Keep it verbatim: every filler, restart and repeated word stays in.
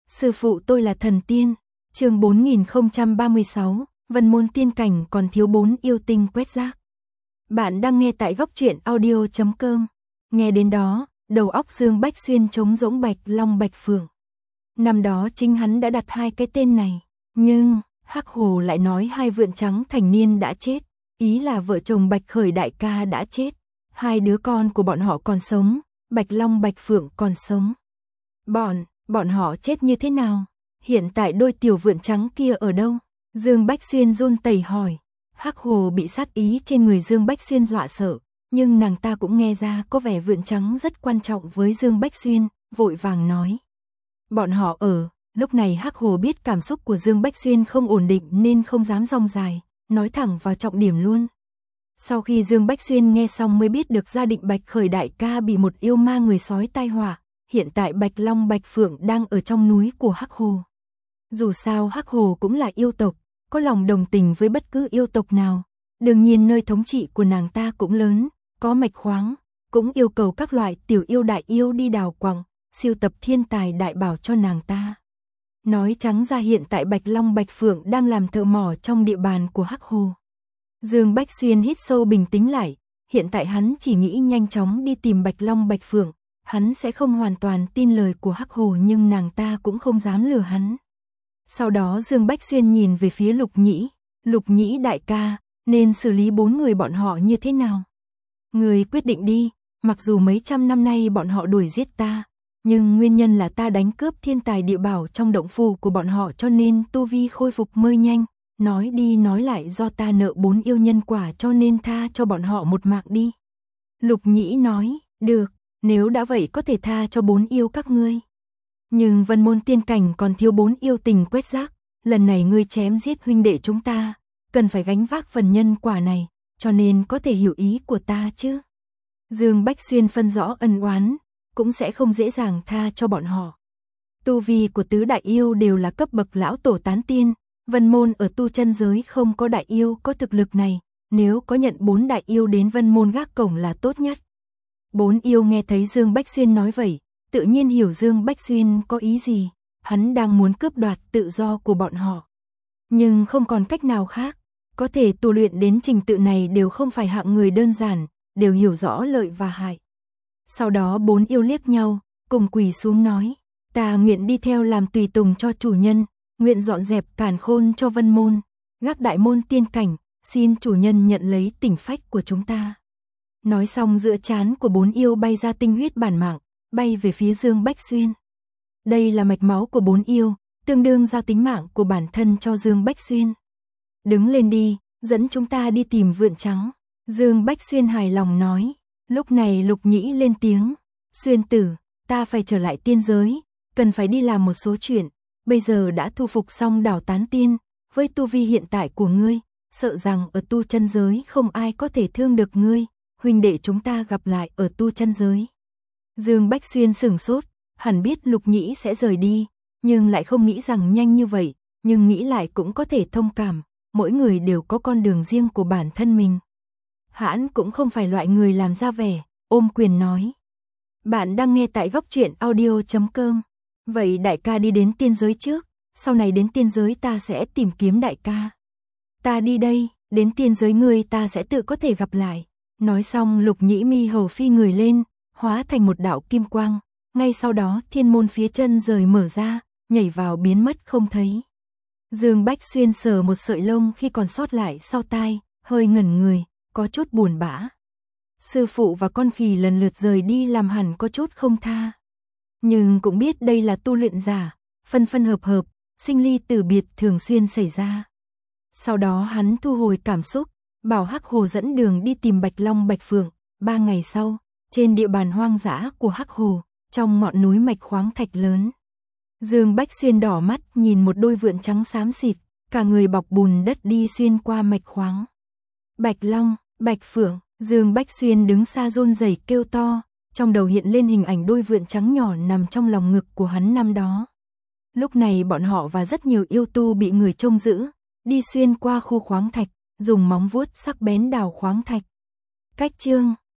Sư phụ tôi là thần tiên. Chương bốn nghìn không trăm ba mươi sáu, Vân môn tiên cảnh còn thiếu bốn yêu tinh quét rác. Bạn đang nghe tại góc truyện audio chấm com. Nghe đến đó, đầu óc Dương Bách Xuyên trống rỗng. Bạch Long Bạch Phượng. Năm đó chính hắn đã đặt hai cái tên này, nhưng Hắc Hồ lại nói hai vượn trắng thành niên đã chết, ý là vợ chồng Bạch Khởi đại ca đã chết, hai đứa con của bọn họ còn sống, Bạch Long Bạch Phượng còn sống. Bọn, bọn họ chết như thế nào? Hiện tại đôi tiểu vượn trắng kia ở đâu? Dương Bách Xuyên run rẩy hỏi. Hắc Hồ bị sát ý trên người Dương Bách Xuyên dọa sợ, nhưng nàng ta cũng nghe ra có vẻ vượn trắng rất quan trọng với Dương Bách Xuyên, vội vàng nói. Bọn họ ở, lúc này Hắc Hồ biết cảm xúc của Dương Bách Xuyên không ổn định nên không dám rong dài, nói thẳng vào trọng điểm luôn. Sau khi Dương Bách Xuyên nghe xong mới biết được gia định Bạch Khởi đại ca bị một yêu ma người sói tai họa, hiện tại Bạch Long Bạch Phượng đang ở trong núi của Hắc Hồ. Dù sao Hắc Hồ cũng là yêu tộc, có lòng đồng tình với bất cứ yêu tộc nào, đương nhiên nơi thống trị của nàng ta cũng lớn, có mạch khoáng, cũng yêu cầu các loại tiểu yêu đại yêu đi đào quặng, siêu tập thiên tài đại bảo cho nàng ta. Nói trắng ra hiện tại Bạch Long Bạch Phượng đang làm thợ mỏ trong địa bàn của Hắc Hồ. Dương Bách Xuyên hít sâu bình tĩnh lại, hiện tại hắn chỉ nghĩ nhanh chóng đi tìm Bạch Long Bạch Phượng, hắn sẽ không hoàn toàn tin lời của Hắc Hồ nhưng nàng ta cũng không dám lừa hắn. Sau đó Dương Bách Xuyên nhìn về phía Lục Nhĩ, Lục Nhĩ đại ca, nên xử lý bốn người bọn họ như thế nào? Người quyết định đi, mặc dù mấy trăm năm nay bọn họ đuổi giết ta, nhưng nguyên nhân là ta đánh cướp thiên tài địa bảo trong động phủ của bọn họ cho nên tu vi khôi phục mới nhanh, nói đi nói lại do ta nợ bốn yêu nhân quả cho nên tha cho bọn họ một mạng đi. Lục Nhĩ nói, được, nếu đã vậy có thể tha cho bốn yêu các ngươi. Nhưng Vân môn tiên cảnh còn thiếu bốn yêu tình quét rác, lần này ngươi chém giết huynh đệ chúng ta, cần phải gánh vác phần nhân quả này, cho nên có thể hiểu ý của ta chứ. Dương Bách Xuyên phân rõ ân oán, cũng sẽ không dễ dàng tha cho bọn họ. Tu vi của tứ đại yêu đều là cấp bậc lão tổ tán tiên, Vân môn ở tu chân giới không có đại yêu có thực lực này, nếu có nhận bốn đại yêu đến Vân môn gác cổng là tốt nhất. Bốn yêu nghe thấy Dương Bách Xuyên nói vậy, tự nhiên hiểu Dương Bách Xuyên có ý gì, hắn đang muốn cướp đoạt tự do của bọn họ. Nhưng không còn cách nào khác, có thể tu luyện đến trình tự này đều không phải hạng người đơn giản, đều hiểu rõ lợi và hại. Sau đó bốn yêu liếc nhau, cùng quỳ xuống nói, ta nguyện đi theo làm tùy tùng cho chủ nhân, nguyện dọn dẹp càn khôn cho Vân môn, gác đại môn tiên cảnh, xin chủ nhân nhận lấy tỉnh phách của chúng ta. Nói xong giữa trán của bốn yêu bay ra tinh huyết bản mạng, bay về phía Dương Bách Xuyên. Đây là mạch máu của bốn yêu, tương đương giao tính mạng của bản thân cho Dương Bách Xuyên. Đứng lên đi, dẫn chúng ta đi tìm vượn trắng. Dương Bách Xuyên hài lòng nói. Lúc này Lục Nhĩ lên tiếng. Xuyên tử, ta phải trở lại tiên giới, cần phải đi làm một số chuyện. Bây giờ đã thu phục xong đảo Tán Tiên, với tu vi hiện tại của ngươi, sợ rằng ở tu chân giới không ai có thể thương được ngươi. Huynh đệ chúng ta gặp lại ở tu chân giới. Dương Bách Xuyên sửng sốt, hẳn biết Lục Nhĩ sẽ rời đi, nhưng lại không nghĩ rằng nhanh như vậy, nhưng nghĩ lại cũng có thể thông cảm, mỗi người đều có con đường riêng của bản thân mình. Hãn cũng không phải loại người làm ra vẻ, ôm quyền nói. Bạn đang nghe tại góc truyện audio chấm com. Vậy đại ca đi đến tiên giới trước, sau này đến tiên giới ta sẽ tìm kiếm đại ca. Ta đi đây, đến tiên giới ngươi ta sẽ tự có thể gặp lại. Nói xong Lục Nhĩ mi hầu phi người lên, hóa thành một đạo kim quang, ngay sau đó thiên môn phía chân rời mở ra, nhảy vào biến mất không thấy. Dương Bách Xuyên sờ một sợi lông khi còn sót lại sau tai, hơi ngẩn người, có chút buồn bã. Sư phụ và con khỉ lần lượt rời đi làm hẳn có chút không tha. Nhưng cũng biết đây là tu luyện giả, phân phân hợp hợp, sinh ly tử biệt thường xuyên xảy ra. Sau đó hắn thu hồi cảm xúc, bảo Hắc Hồ dẫn đường đi tìm Bạch Long Bạch Phượng. Ba ngày sau, trên địa bàn hoang dã của Hắc Hồ, trong ngọn núi mạch khoáng thạch lớn. Dương Bách Xuyên đỏ mắt nhìn một đôi vượn trắng xám xịt, cả người bọc bùn đất đi xuyên qua mạch khoáng. Bạch Long, Bạch Phượng, Dương Bách Xuyên đứng xa run rẩy kêu to, trong đầu hiện lên hình ảnh đôi vượn trắng nhỏ nằm trong lòng ngực của hắn năm đó. Lúc này bọn họ và rất nhiều yêu tu bị người trông giữ, đi xuyên qua khu khoáng thạch, dùng móng vuốt sắc bén đào khoáng thạch. Cách chương